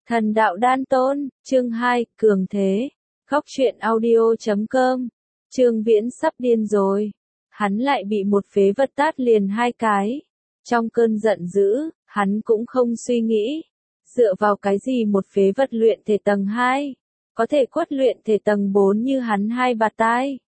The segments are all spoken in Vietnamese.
Thần đạo đan tôn, chương 2, cường thế. Góc truyện audio.com. Trương Viễn sắp điên rồi. Hắn lại bị một phế vật tát liền 2 cái. Trong cơn giận dữ, hắn cũng không suy nghĩ. Dựa vào cái gì một phế vật luyện thể tầng 2, có thể quất luyện thể tầng 4 như hắn 2 bạt tai.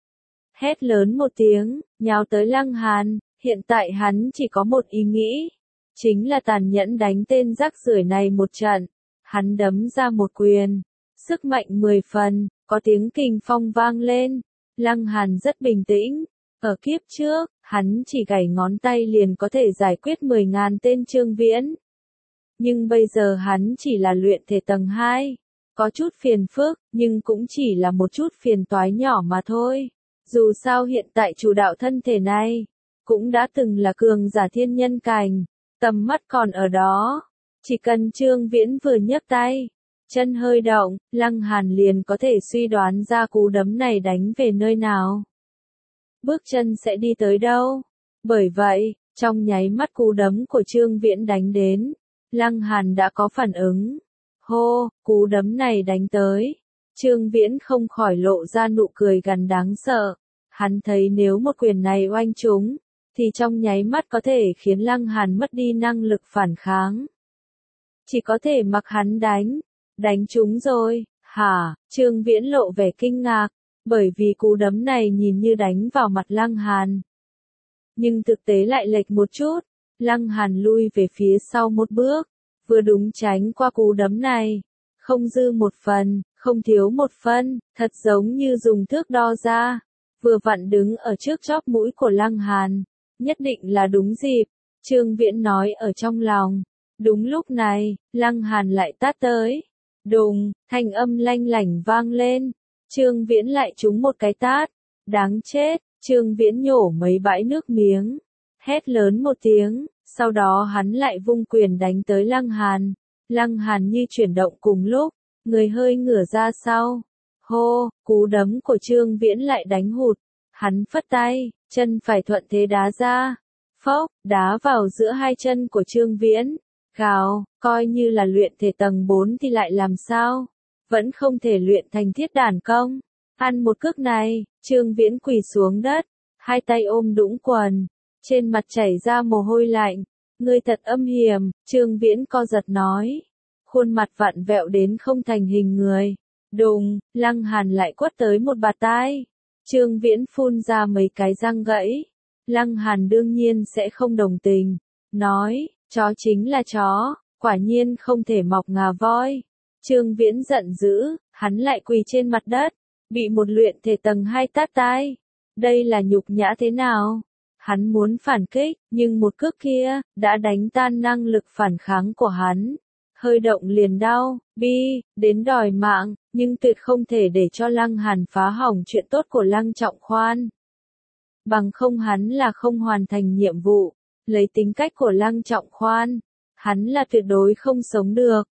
Hét lớn một tiếng, nhào tới Lăng Hàn, hiện tại hắn chỉ có một ý nghĩ. Chính là tàn nhẫn đánh tên rác rưởi này một trận. Hắn đấm ra một quyền, sức mạnh 10 phần, có tiếng kình phong vang lên. Lăng Hàn rất bình tĩnh, ở kiếp trước, hắn chỉ gảy ngón tay liền có thể giải quyết 10.000 tên Trương Viễn. Nhưng bây giờ hắn chỉ là luyện thể tầng 2, có chút phiền phức, nhưng cũng chỉ là một chút phiền toái nhỏ mà thôi. Dù sao hiện tại chủ đạo thân thể này, cũng đã từng là cường giả thiên nhân cảnh, tầm mắt còn ở đó. Chỉ cần Trương Viễn vừa nhấc tay, chân hơi động, Lăng Hàn liền có thể suy đoán ra cú đấm này đánh về nơi nào. Bước chân sẽ đi tới đâu. Bởi vậy, trong nháy mắt cú đấm của Trương Viễn đánh đến, Lăng Hàn đã có phản ứng. Hô, cú đấm này đánh tới. Trương Viễn không khỏi lộ ra nụ cười gần đáng sợ. Hắn thấy nếu một quyền này oanh trúng, thì trong nháy mắt có thể khiến Lăng Hàn mất đi năng lực phản kháng. Chỉ có thể mặc hắn đánh trúng rồi, hả? Trương Viễn lộ vẻ kinh ngạc, bởi vì cú đấm này nhìn như đánh vào mặt Lăng Hàn. Nhưng thực tế lại lệch một chút, Lăng Hàn lui về phía sau một bước, vừa đúng tránh qua cú đấm này. Không dư một phần, không thiếu một phân, thật giống như dùng thước đo ra, vừa vặn đứng ở trước chóp mũi của Lăng Hàn. Nhất định là đúng dịp, Trương Viễn nói ở trong lòng. Đúng lúc này, Lăng Hàn lại tát tới. Đùng, thanh âm lanh lảnh vang lên. Trương Viễn lại trúng một cái tát. Đáng chết, Trương Viễn nhổ mấy bãi nước miếng. Hét lớn một tiếng, sau đó hắn lại vung quyền đánh tới Lăng Hàn. Lăng Hàn như chuyển động cùng lúc, người hơi ngửa ra sau. Hô, cú đấm của Trương Viễn lại đánh hụt. Hắn phất tay, chân phải thuận thế đá ra. Phốc, đá vào giữa hai chân của Trương Viễn. Gào, coi như là luyện thể tầng 4 thì lại làm sao? Vẫn không thể luyện thành thiết đản công. Ăn một cước này, Trương Viễn quỳ xuống đất, hai tay ôm đũng quần, trên mặt chảy ra mồ hôi lạnh. Ngươi thật âm hiểm, Trương Viễn co giật nói. Khuôn mặt vặn vẹo đến không thành hình người. Đùng, Lăng Hàn lại quất tới một bạt tai. Trương Viễn phun ra mấy cái răng gãy. Lăng Hàn đương nhiên sẽ không đồng tình. Nói, chó chính là chó, quả nhiên không thể mọc ngà voi. Trương Viễn giận dữ, hắn lại quỳ trên mặt đất, bị một luyện thể tầng 2 tát tai. Đây là nhục nhã thế nào? Hắn muốn phản kích, nhưng một cước kia, đã đánh tan năng lực phản kháng của hắn. Hơi động liền đau, đến đòi mạng, nhưng tuyệt không thể để cho Lăng Hàn phá hỏng chuyện tốt của Lăng Trọng Khoan. Bằng không hắn là không hoàn thành nhiệm vụ. Lấy tính cách của Lăng Trọng Khoan, hắn là tuyệt đối không sống được.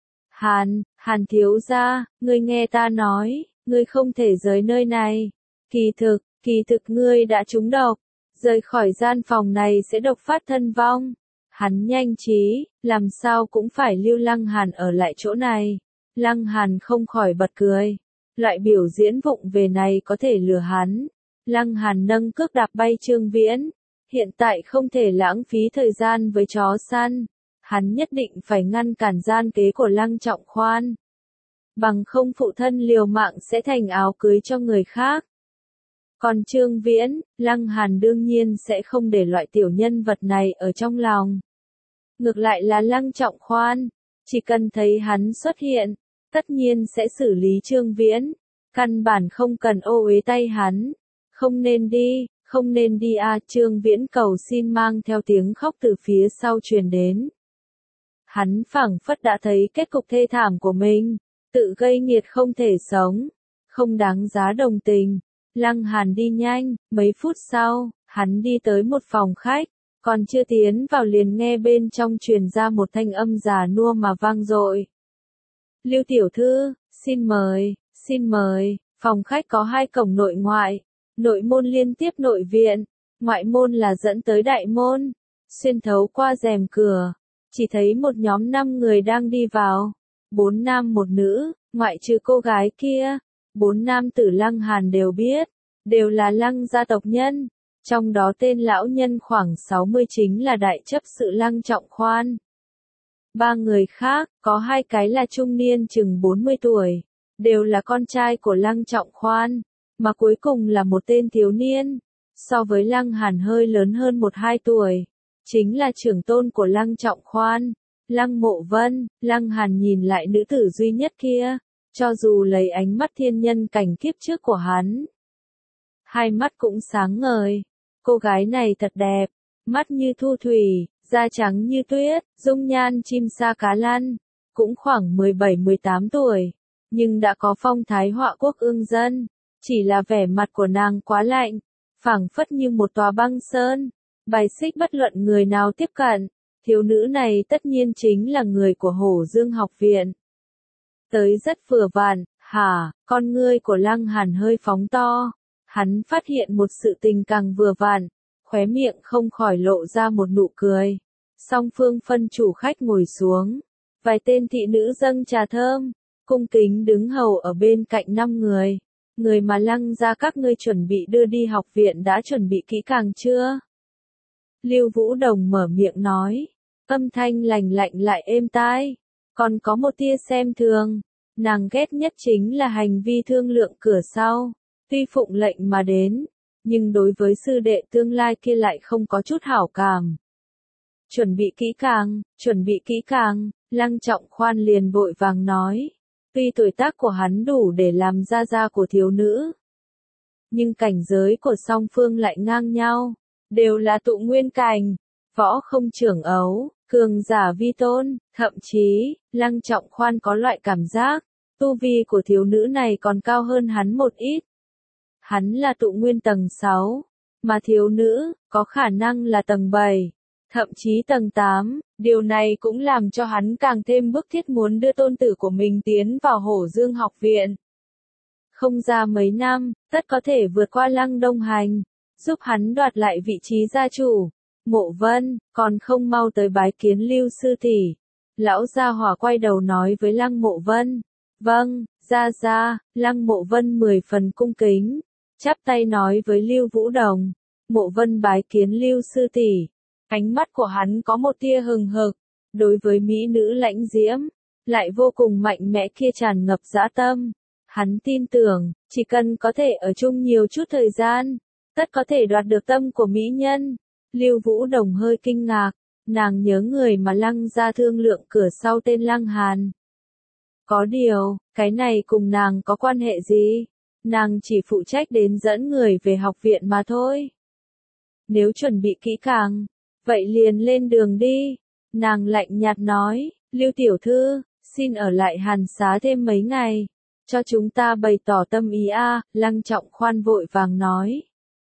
Hàn thiếu gia, ngươi nghe ta nói, ngươi không thể rời nơi này. Kỳ thực ngươi đã trúng độc, rời khỏi gian phòng này sẽ độc phát thân vong. Hắn nhanh trí, làm sao cũng phải lưu Lăng Hàn ở lại chỗ này. Lăng Hàn không khỏi bật cười. Loại biểu diễn vụng về này có thể lừa hắn. Lăng Hàn nâng cước đạp bay Trương Viễn. Hiện tại không thể lãng phí thời gian với chó săn. Hắn nhất định phải ngăn cản gian kế của Lăng Trọng Khoan. Bằng không phụ thân liều mạng sẽ thành áo cưới cho người khác. Còn Trương Viễn, Lăng Hàn đương nhiên sẽ không để loại tiểu nhân vật này ở trong lòng. Ngược lại là Lăng Trọng Khoan, chỉ cần thấy hắn xuất hiện, tất nhiên sẽ xử lý Trương Viễn. Căn bản không cần ô uế tay hắn. Không nên đi à, Trương Viễn cầu xin mang theo tiếng khóc từ phía sau truyền đến. Hắn phảng phất đã thấy kết cục thê thảm của mình, tự gây nghiệt không thể sống, không đáng giá đồng tình. Lăng Hàn đi nhanh, mấy phút sau, hắn đi tới một phòng khách, còn chưa tiến vào liền nghe bên trong truyền ra một thanh âm già nua mà vang dội. Lưu tiểu thư, xin mời, phòng khách có 2 cổng nội ngoại. Nội môn liên tiếp nội viện, ngoại môn là dẫn tới đại môn. Xuyên thấu qua rèm cửa, chỉ thấy một nhóm 5 người đang đi vào. 4 nam một nữ, ngoại trừ cô gái kia, 4 nam tử Lăng Hàn đều biết, đều là Lăng gia tộc nhân, trong đó tên lão nhân khoảng 60 chính là đại chấp sự Lăng Trọng Khoan. 3 người khác, có 2 cái là trung niên chừng 40 tuổi, đều là con trai của Lăng Trọng Khoan, mà cuối cùng là một tên thiếu niên, so với Lăng Hàn hơi lớn hơn 1-2 tuổi, chính là trưởng tôn của Lăng Trọng Khoan, Lăng Mộ Vân. Lăng Hàn nhìn lại nữ tử duy nhất kia, cho dù lấy ánh mắt thiên nhân cảnh kiếp trước của hắn, hai mắt cũng sáng ngời. Cô gái này thật đẹp, mắt như thu thủy, da trắng như tuyết, dung nhan chim sa cá lăn, cũng khoảng 17-18 tuổi, nhưng đã có phong thái họa quốc ương dân, chỉ là vẻ mặt của nàng quá lạnh, phảng phất như một tòa băng sơn, bài xích bất luận người nào tiếp cận. Thiếu nữ này tất nhiên chính là người của Hổ Dương học viện. Tới rất vừa vặn, hả, con ngươi của Lăng Hàn hơi phóng to, hắn phát hiện một sự tình càng vừa vặn, khóe miệng không khỏi lộ ra một nụ cười. Song phương phân chủ khách ngồi xuống, vài tên thị nữ dâng trà thơm, cung kính đứng hầu ở bên cạnh 5 người. Người mà Lăng gia các ngươi chuẩn bị đưa đi học viện đã chuẩn bị kỹ càng chưa? Lưu Vũ Đồng mở miệng nói, âm thanh lành lạnh lại êm tai, còn có một tia xem thường, nàng ghét nhất chính là hành vi thương lượng cửa sau, tuy phụng lệnh mà đến, nhưng đối với sư đệ tương lai kia lại không có chút hảo cảm. Chuẩn bị kỹ càng, Lăng Trọng Khoan liền vội vàng nói, tuy tuổi tác của hắn đủ để làm gia gia của thiếu nữ, nhưng cảnh giới của song phương lại ngang nhau, đều là tụ nguyên cảnh, võ không trưởng ấu, cường giả vi tôn, thậm chí, Lăng Trọng Khoan có loại cảm giác, tu vi của thiếu nữ này còn cao hơn hắn một ít. Hắn là tụ nguyên tầng 6, mà thiếu nữ, có khả năng là tầng 7, thậm chí tầng 8, điều này cũng làm cho hắn càng thêm bức thiết muốn đưa tôn tử của mình tiến vào Hổ Dương học viện. Không ra mấy năm, tất có thể vượt qua Lăng Đông Hành, giúp hắn đoạt lại vị trí gia chủ. Mộ Vân, còn không mau tới bái kiến Lưu sư tỷ. Lão gia hỏa quay đầu nói với Lăng Mộ Vân. Vâng, gia, Lăng Mộ Vân 10 phần cung kính, chắp tay nói với Lưu Vũ Đồng. Mộ Vân bái kiến Lưu sư tỷ. Ánh mắt của hắn có một tia hừng hực, đối với mỹ nữ lãnh diễm, lại vô cùng mạnh mẽ kia tràn ngập dã tâm. Hắn tin tưởng, chỉ cần có thể ở chung nhiều chút thời gian, tất có thể đoạt được tâm của mỹ nhân. Lưu Vũ Đồng hơi kinh ngạc, nàng nhớ người mà Lăng gia thương lượng cửa sau tên Lăng Hàn. Có điều, cái này cùng nàng có quan hệ gì? Nàng chỉ phụ trách đến dẫn người về học viện mà thôi. Nếu chuẩn bị kỹ càng, vậy liền lên đường đi. Nàng lạnh nhạt nói, Lưu tiểu thư, xin ở lại Hàn xá thêm mấy ngày, cho chúng ta bày tỏ tâm ý a. Lăng Trọng Khoan vội vàng nói.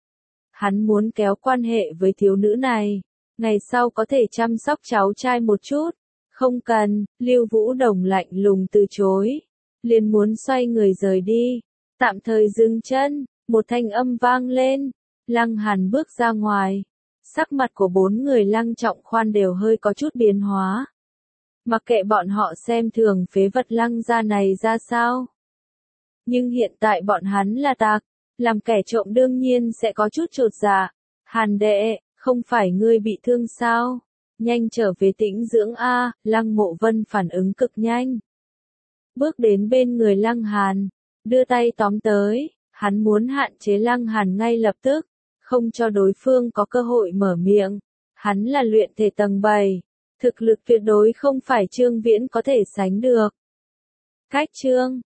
Hắn muốn kéo quan hệ với thiếu nữ này, ngày sau có thể chăm sóc cháu trai một chút. Không cần, Lưu Vũ Đồng lạnh lùng từ chối, liền muốn xoay người rời đi. Tạm thời dừng chân, một thanh âm vang lên, Lăng Hàn bước ra ngoài. Sắc mặt của 4 người Lăng Trọng Khoan đều hơi có chút biến hóa. Mặc kệ bọn họ xem thường phế vật Lăng gia này ra sao. Nhưng hiện tại bọn hắn là tặc, làm kẻ trộm đương nhiên sẽ có chút chột dạ. Hàn đệ, không phải ngươi bị thương sao? Nhanh trở về tĩnh dưỡng a. Lăng Mộ Vân phản ứng cực nhanh. Bước đến bên người Lăng Hàn, đưa tay tóm tới, hắn muốn hạn chế Lăng Hàn ngay lập tức, không cho đối phương có cơ hội mở miệng. Hắn là luyện thể tầng 7, thực lực tuyệt đối không phải Trương Viễn có thể sánh được. Cách chương